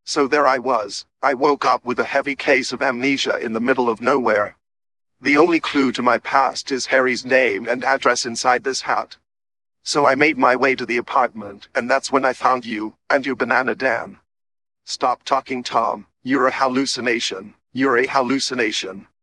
So there I was. I woke up with a heavy case of amnesia in the middle of nowhere. The only clue to my past is Harry's name and address inside this hat. So I made my way to the apartment, and that's when I found you, and your banana Dan. Stop talking, Tom. You're a hallucination. You're a hallucination.